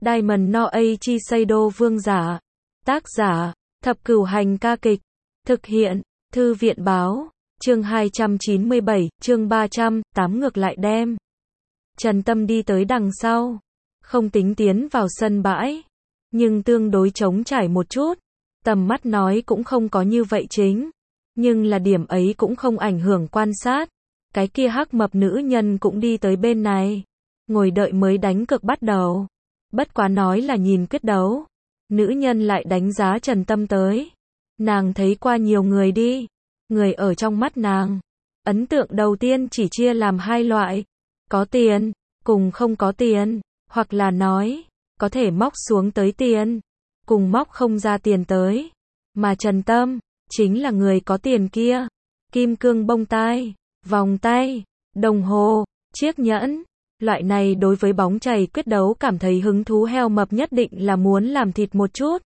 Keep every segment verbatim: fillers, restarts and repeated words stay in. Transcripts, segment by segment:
Diamond no Eiichi Seido vương giả. Tác giả, Thập Cửu Hành ca kịch. Thực hiện, Thư viện báo. Chương hai trăm chín mươi bảy, chương ba trăm tám ngược lại đem. Trần Tâm đi tới đằng sau. Không tính tiến vào sân bãi. Nhưng tương đối trống trải một chút. Tầm mắt nói cũng không có như vậy chính. Nhưng là điểm ấy cũng không ảnh hưởng quan sát. Cái kia hắc mập nữ nhân cũng đi tới bên này. Ngồi đợi mới đánh cược bắt đầu. Bất quá nói là nhìn quyết đấu. Nữ nhân lại đánh giá Trần Tâm tới. Nàng thấy qua nhiều người đi. Người ở trong mắt nàng. Ấn tượng đầu tiên chỉ chia làm hai loại. Có tiền, cùng không có tiền. Hoặc là nói, có thể móc xuống tới tiền. Cùng móc không ra tiền tới. Mà Trần Tâm, chính là người có tiền kia. Kim cương bông tai, vòng tay, đồng hồ, chiếc nhẫn. Loại này đối với bóng chày quyết đấu cảm thấy hứng thú heo mập nhất định là muốn làm thịt một chút.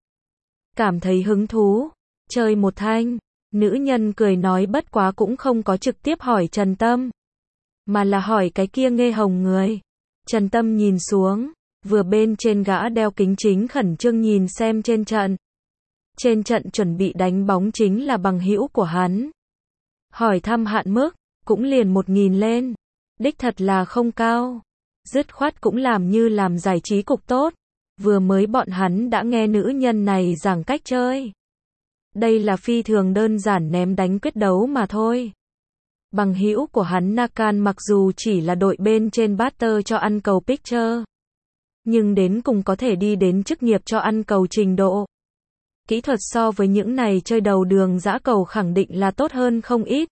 Cảm thấy hứng thú, chơi một thanh. Nữ nhân cười nói bất quá cũng không có trực tiếp hỏi Trần Tâm. Mà là hỏi cái kia nghe hồng người. Trần Tâm nhìn xuống, vừa bên trên gã đeo kính chính khẩn trương nhìn xem trên trận. Trên trận chuẩn bị đánh bóng chính là bằng hữu của hắn. Hỏi thăm hạn mức, cũng liền một nghìn lên. Đích thật là không cao. Dứt khoát cũng làm như làm giải trí cục tốt. Vừa mới bọn hắn đã nghe nữ nhân này giảng cách chơi. Đây là phi thường đơn giản ném đánh quyết đấu mà thôi. Bằng hữu của hắn Nakan mặc dù chỉ là đội bên trên Butter cho ăn cầu picture. Nhưng đến cùng có thể đi đến chức nghiệp cho ăn cầu trình độ. Kỹ thuật so với những này chơi đầu đường dã cầu khẳng định là tốt hơn không ít.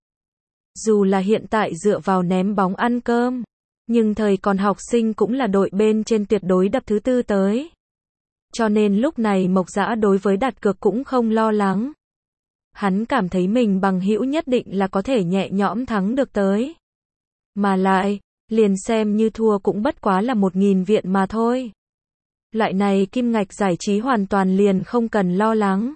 Dù là hiện tại dựa vào ném bóng ăn cơm. Nhưng thời còn học sinh cũng là đội bên trên tuyệt đối đập thứ tư tới. Cho nên lúc này Mộc Dã đối với đặt cược cũng không lo lắng. Hắn cảm thấy mình bằng hữu nhất định là có thể nhẹ nhõm thắng được tới. Mà lại, liền xem như thua cũng bất quá là một nghìn viện mà thôi. Loại này kim ngạch giải trí hoàn toàn liền không cần lo lắng.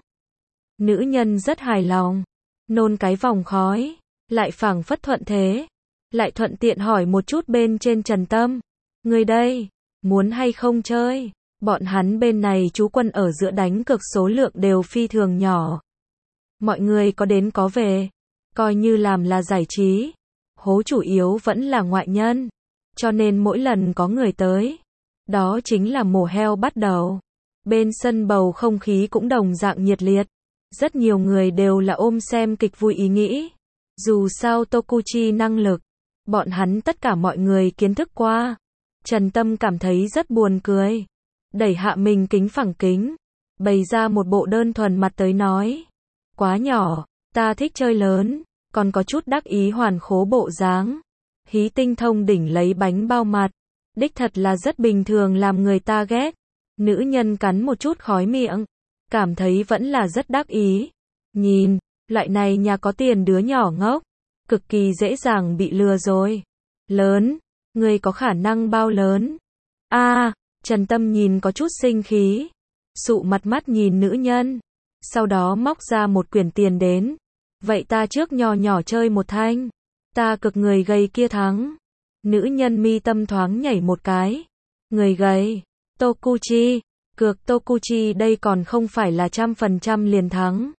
Nữ nhân rất hài lòng. Nôn cái vòng khói. Lại phảng phất thuận thế. Lại thuận tiện hỏi một chút bên trên Trần Tâm. Người đây, muốn hay không chơi? Bọn hắn bên này chú quân ở giữa đánh cược số lượng đều phi thường nhỏ. Mọi người có đến có về. Coi như làm là giải trí. Hố chủ yếu vẫn là ngoại nhân. Cho nên mỗi lần có người tới. Đó chính là mổ heo bắt đầu. Bên sân bầu không khí cũng đồng dạng nhiệt liệt. Rất nhiều người đều là ôm xem kịch vui ý nghĩ. Dù sao Tokuchi năng lực. Bọn hắn tất cả mọi người kiến thức qua. Trần Tâm cảm thấy rất buồn cười. Đẩy hạ mình kính phẳng kính. Bày ra một bộ đơn thuần mặt tới nói. Quá nhỏ, ta thích chơi lớn. Còn có chút đắc ý hoàn khố bộ dáng. Hí tinh thông đỉnh lấy bánh bao mặt. Đích thật là rất bình thường làm người ta ghét. Nữ nhân cắn một chút khói miệng. Cảm thấy vẫn là rất đắc ý. Nhìn, loại này nhà có tiền đứa nhỏ ngốc. Cực kỳ dễ dàng bị lừa rồi. Lớn, người có khả năng bao lớn? A, à, Trần Tâm nhìn có chút sinh khí. Sụ mặt mắt nhìn nữ nhân. Sau đó móc ra một quyển tiền đến. Vậy ta trước nhỏ nhỏ chơi một thanh. Ta cực người gầy kia thắng. Nữ nhân mi tâm thoáng nhảy một cái. Người gầy. Tokuchi. Cược Tokuchi đây còn không phải là trăm phần trăm liền thắng.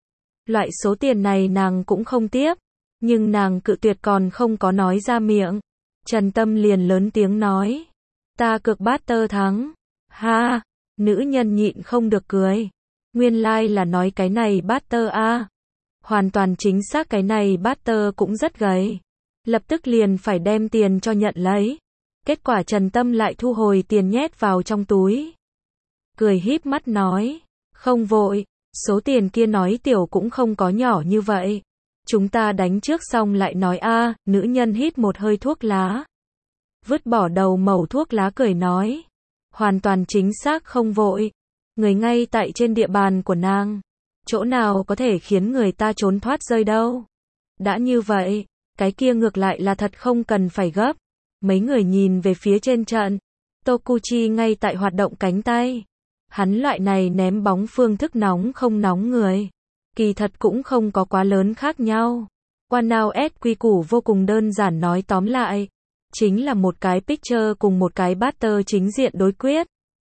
Loại số tiền này nàng cũng không tiếp. Nhưng nàng cự tuyệt còn không có nói ra miệng. Trần Tâm liền lớn tiếng nói. Ta cược Butter thắng. Ha. Nữ nhân nhịn không được cười. Nguyên lai like là nói cái này Butter a. À. Hoàn toàn chính xác cái này Butter cũng rất gầy. Lập tức liền phải đem tiền cho nhận lấy. Kết quả Trần Tâm lại thu hồi tiền nhét vào trong túi. Cười híp mắt nói. Không vội. Số tiền kia nói tiểu cũng không có nhỏ như vậy. Chúng ta đánh trước xong lại nói a. À, nữ nhân hít một hơi thuốc lá. Vứt bỏ đầu mẩu thuốc lá cười nói. Hoàn toàn chính xác không vội. Người ngay tại trên địa bàn của nàng. Chỗ nào có thể khiến người ta trốn thoát rơi đâu. Đã như vậy, cái kia ngược lại là thật không cần phải gấp. Mấy người nhìn về phía trên trận. Tokuchi ngay tại hoạt động cánh tay. Hắn loại này ném bóng phương thức nóng không nóng người. Kỳ thật cũng không có quá lớn khác nhau. Wanao S quy củ vô cùng đơn giản nói tóm lại. Chính là một cái picture cùng một cái Butter chính diện đối quyết.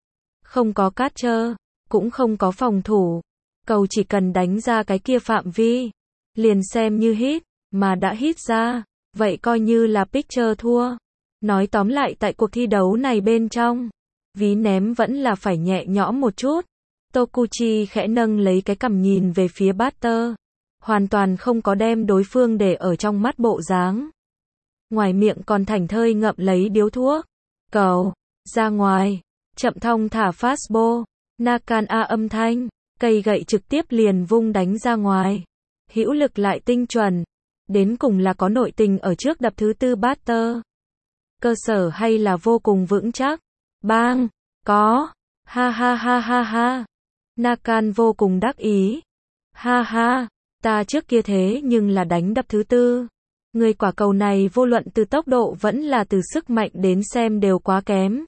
Không có catcher, cũng không có phòng thủ. Cầu chỉ cần đánh ra cái kia phạm vi, liền xem như hit, mà đã hit ra, vậy coi như là pitcher thua. Nói tóm lại tại cuộc thi đấu này bên trong, ví ném vẫn là phải nhẹ nhõm một chút. Tokuchi khẽ nâng lấy cái cằm nhìn về phía batter, hoàn toàn không có đem đối phương để ở trong mắt bộ dáng. Ngoài miệng còn thảnh thơi ngậm lấy điếu thuốc. Cầu, ra ngoài, chậm thong thả fastball, Nakan a âm thanh, cây gậy trực tiếp liền vung đánh ra ngoài. Hữu lực lại tinh chuẩn, đến cùng là có nội tình ở trước đập thứ tư batter. Cơ sở hay là vô cùng vững chắc. Bang, có, ha ha ha ha ha. Nakan vô cùng đắc ý. Ha ha, ta trước kia thế nhưng là đánh đập thứ tư. Người quả cầu này vô luận từ tốc độ vẫn là từ sức mạnh đến xem đều quá kém.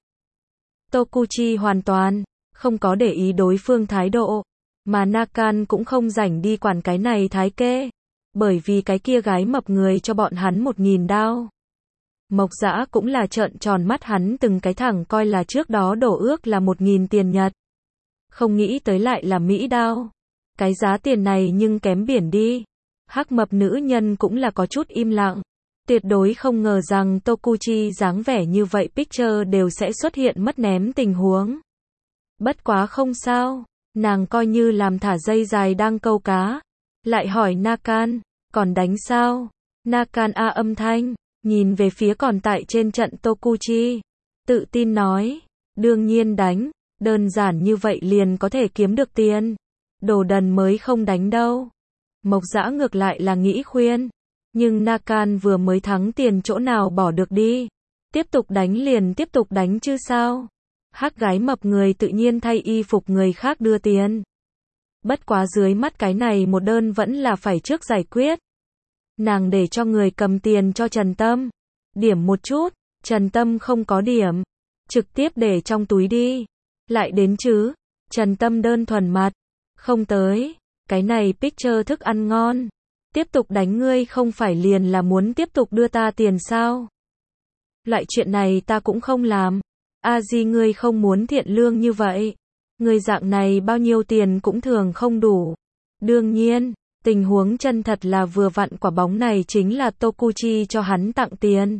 Tokuchi hoàn toàn không có để ý đối phương thái độ, mà Nakan cũng không rảnh đi quản cái này thái kê, bởi vì cái kia gái mập người cho bọn hắn một nghìn đao. Mộc Dã cũng là trợn tròn mắt, hắn từng cái thẳng coi là trước đó đổ ước là một nghìn tiền Nhật. Không nghĩ tới lại là Mỹ đao. Cái giá tiền này nhưng kém biển đi. Hắc mập nữ nhân cũng là có chút im lặng. Tuyệt đối không ngờ rằng Tokuchi dáng vẻ như vậy pitcher đều sẽ xuất hiện mất ném tình huống. Bất quá không sao, nàng coi như làm thả dây dài đang câu cá. Lại hỏi Nakan, còn đánh sao? Nakan a âm thanh, nhìn về phía còn tại trên trận Tokuchi. Tự tin nói, đương nhiên đánh, đơn giản như vậy liền có thể kiếm được tiền. Đồ đần mới không đánh đâu. Mộc Dã ngược lại là nghĩ khuyên. Nhưng Nakan vừa mới thắng tiền chỗ nào bỏ được đi. Tiếp tục đánh liền tiếp tục đánh chứ sao. Hắc gái mập người tự nhiên thay y phục người khác đưa tiền. Bất quá dưới mắt cái này một đơn vẫn là phải trước giải quyết. Nàng để cho người cầm tiền cho Trần Tâm. Điểm một chút, Trần Tâm không có điểm. Trực tiếp để trong túi đi. Lại đến chứ. Trần Tâm đơn thuần mặt. Không tới. Cái này pitcher thức ăn ngon. Tiếp tục đánh ngươi không phải liền là muốn tiếp tục đưa ta tiền sao? Loại chuyện này ta cũng không làm. A Di ngươi không muốn thiện lương như vậy. Người dạng này bao nhiêu tiền cũng thường không đủ. Đương nhiên, tình huống chân thật là vừa vặn quả bóng này chính là Tokuchi cho hắn tặng tiền.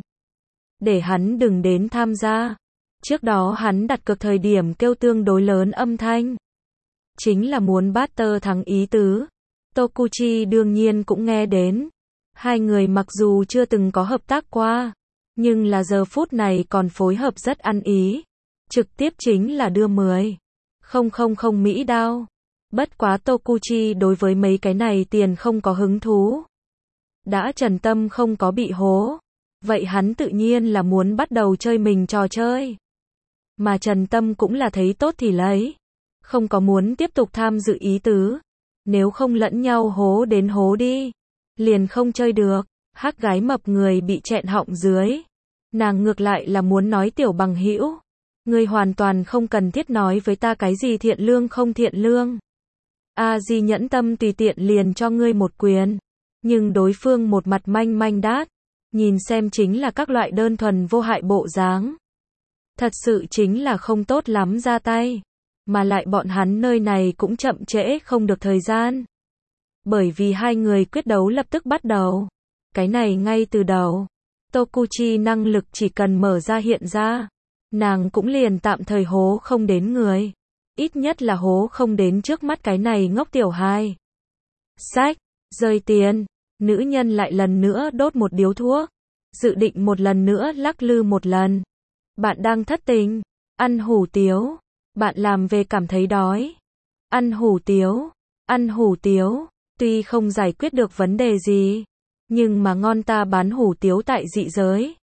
Để hắn đừng đến tham gia. Trước đó hắn đặt cược thời điểm kêu tương đối lớn âm thanh. Chính là muốn batter thắng ý tứ. Tokuchi đương nhiên cũng nghe đến. Hai người mặc dù chưa từng có hợp tác qua, nhưng là giờ phút này còn phối hợp rất ăn ý. Trực tiếp chính là đưa mười. Không không không Mỹ đao. Bất quá Tokuchi đối với mấy cái này tiền không có hứng thú. Đã Trần Tâm không có bị hố. Vậy hắn tự nhiên là muốn bắt đầu chơi mình trò chơi. Mà Trần Tâm cũng là thấy tốt thì lấy. Không có muốn tiếp tục tham dự ý tứ. Nếu không lẫn nhau hố đến hố đi. Liền không chơi được. Hắc gái mập người bị chẹn họng dưới. Nàng ngược lại là muốn nói tiểu bằng hữu. Ngươi hoàn toàn không cần thiết nói với ta cái gì thiện lương không thiện lương. A Di nhẫn tâm tùy tiện liền cho ngươi một quyền. Nhưng đối phương một mặt manh manh đát. Nhìn xem chính là các loại đơn thuần vô hại bộ dáng. Thật sự chính là không tốt lắm ra tay. Mà lại bọn hắn nơi này cũng chậm trễ không được thời gian. Bởi vì hai người quyết đấu lập tức bắt đầu. Cái này ngay từ đầu. Tokuchi năng lực chỉ cần mở ra hiện ra. Nàng cũng liền tạm thời hố không đến người. Ít nhất là hố không đến trước mắt cái này ngốc tiểu hai. Sách, rơi tiền. Nữ nhân lại lần nữa đốt một điếu thuốc. Dự định một lần nữa lắc lư một lần. Bạn đang thất tình. Ăn hủ tiếu. Bạn làm về cảm thấy đói. Ăn hủ tiếu. Ăn hủ tiếu. Tuy không giải quyết được vấn đề gì. Nhưng mà ngon ta bán hủ tiếu tại dị giới.